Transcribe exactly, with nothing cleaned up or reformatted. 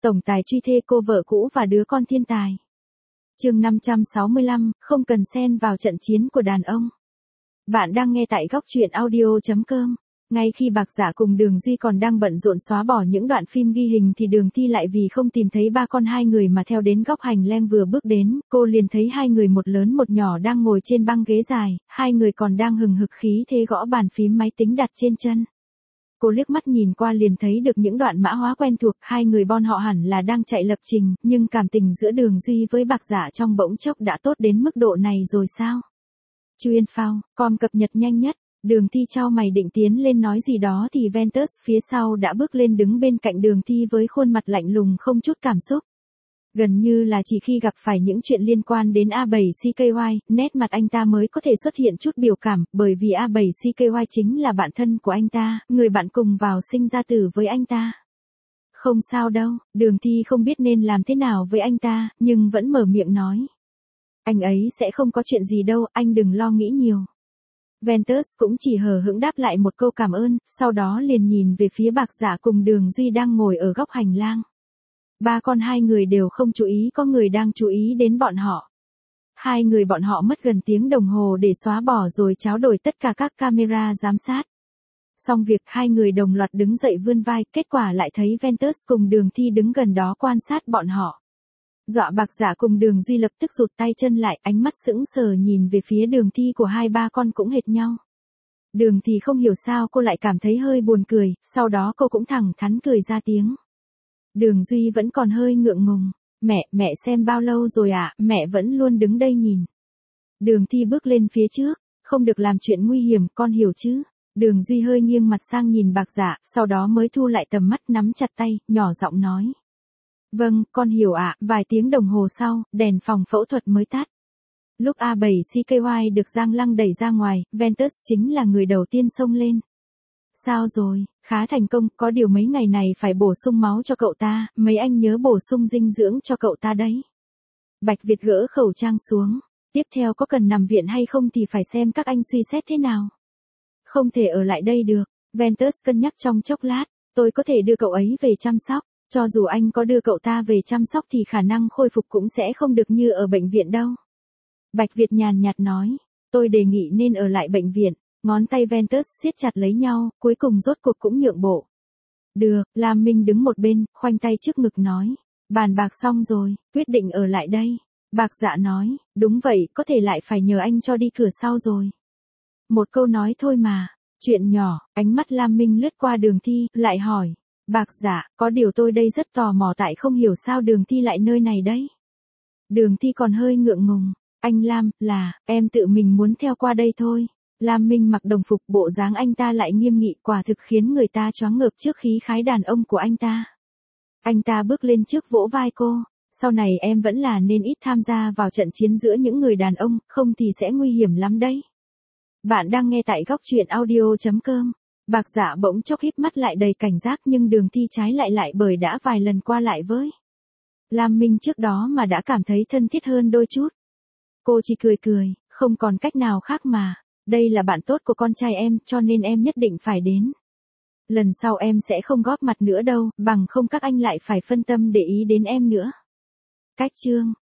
tổng tài truy thê cô vợ cũ và đứa con thiên tài. Chương năm trăm sáu mươi lăm, không cần xen vào trận chiến của đàn ông. Bạn đang nghe tại góc truyện audio chấm com. Ngay khi Bạc Dạ cùng Đường Duy còn đang bận rộn xóa bỏ những đoạn phim ghi hình thì Đường Thi lại vì không tìm thấy ba con hai người mà theo đến góc hành lang. Vừa bước đến, cô liền thấy hai người một lớn một nhỏ đang ngồi trên băng ghế dài, hai người còn đang hừng hực khí thế gõ bàn phím máy tính đặt trên chân. Cô liếc mắt nhìn qua liền thấy được những đoạn mã hóa quen thuộc, hai người bọn họ hẳn là đang chạy lập trình, nhưng cảm tình giữa Đường Duy với Bạc Dạ trong bỗng chốc đã tốt đến mức độ này rồi sao? Chuyên phao, com cập nhật nhanh nhất. Đường Thi chau mày định tiến lên nói gì đó thì Ventus phía sau đã bước lên đứng bên cạnh Đường Thi với khuôn mặt lạnh lùng không chút cảm xúc. Gần như là chỉ khi gặp phải những chuyện liên quan đến A bảy C K Y, nét mặt anh ta mới có thể xuất hiện chút biểu cảm, bởi vì A bảy C K Y chính là bạn thân của anh ta, người bạn cùng vào sinh ra tử với anh ta. Không sao đâu, Đường Thi không biết nên làm thế nào với anh ta, nhưng vẫn mở miệng nói. Anh ấy sẽ không có chuyện gì đâu, anh đừng lo nghĩ nhiều. Ventus cũng chỉ hờ hững đáp lại một câu cảm ơn, sau đó liền nhìn về phía Bạc Dạ cùng Đường Duy đang ngồi ở góc hành lang. Ba con hai người đều không chú ý có người đang chú ý đến bọn họ. Hai người bọn họ mất gần tiếng đồng hồ để xóa bỏ rồi tráo đổi tất cả các camera giám sát. Xong việc hai người đồng loạt đứng dậy vươn vai, kết quả lại thấy Ventus cùng Đường Thi đứng gần đó quan sát bọn họ. Dọa Bạc Dạ cùng Đường Duy lập tức rụt tay chân lại, ánh mắt sững sờ nhìn về phía Đường Thi của hai ba con cũng hệt nhau. Đường Thi không hiểu sao cô lại cảm thấy hơi buồn cười, sau đó cô cũng thẳng thắn cười ra tiếng. Đường Duy vẫn còn hơi ngượng ngùng. Mẹ, mẹ xem bao lâu rồi ạ, à? Mẹ vẫn luôn đứng đây nhìn. Đường Thi bước lên phía trước, không được làm chuyện nguy hiểm, con hiểu chứ. Đường Duy hơi nghiêng mặt sang nhìn Bạc Dạ, sau đó mới thu lại tầm mắt nắm chặt tay, nhỏ giọng nói. Vâng, con hiểu ạ, à. Vài tiếng đồng hồ sau, đèn phòng phẫu thuật mới tắt. Lúc A bảy C K Y được Giang Lăng đẩy ra ngoài, Ventus chính là người đầu tiên xông lên. Sao rồi, khá thành công, có điều mấy ngày này phải bổ sung máu cho cậu ta, mấy anh nhớ bổ sung dinh dưỡng cho cậu ta đấy. Bạch Việt gỡ khẩu trang xuống, tiếp theo có cần nằm viện hay không thì phải xem các anh suy xét thế nào. Không thể ở lại đây được, Ventus cân nhắc trong chốc lát, tôi có thể đưa cậu ấy về chăm sóc, cho dù anh có đưa cậu ta về chăm sóc thì khả năng khôi phục cũng sẽ không được như ở bệnh viện đâu. Bạch Việt nhàn nhạt nói, tôi đề nghị nên ở lại bệnh viện. Ngón tay Ventus siết chặt lấy nhau, cuối cùng rốt cuộc cũng nhượng bộ. Được, Lam Minh đứng một bên, khoanh tay trước ngực nói. Bàn bạc xong rồi, quyết định ở lại đây. Bạc Dạ nói, đúng vậy, có thể lại phải nhờ anh cho đi cửa sau rồi. Một câu nói thôi mà, chuyện nhỏ, ánh mắt Lam Minh lướt qua Đường Thi, lại hỏi. Bạc Dạ, có điều tôi đây rất tò mò tại không hiểu sao Đường Thi lại nơi này đấy. Đường Thi còn hơi ngượng ngùng. Anh Lam, là, em tự mình muốn theo qua đây thôi. Lam Minh mặc đồng phục, bộ dáng anh ta lại nghiêm nghị, quả thực khiến người ta choáng ngợp trước khí khái đàn ông của anh ta. Anh ta bước lên trước vỗ vai cô, sau này em vẫn là nên ít tham gia vào trận chiến giữa những người đàn ông, không thì sẽ nguy hiểm lắm đấy. Bạn đang nghe tại góc truyện audio chấm com. Bạc Dạ bỗng chốc híp mắt lại đầy cảnh giác nhưng Đường Thi trái lại lại bởi đã vài lần qua lại với Lam Minh trước đó mà đã cảm thấy thân thiết hơn đôi chút. Cô chỉ cười cười, không còn cách nào khác mà. Đây là bạn tốt của con trai em, cho nên em nhất định phải đến. Lần sau em sẽ không góp mặt nữa đâu, bằng không các anh lại phải phân tâm để ý đến em nữa. Cách chương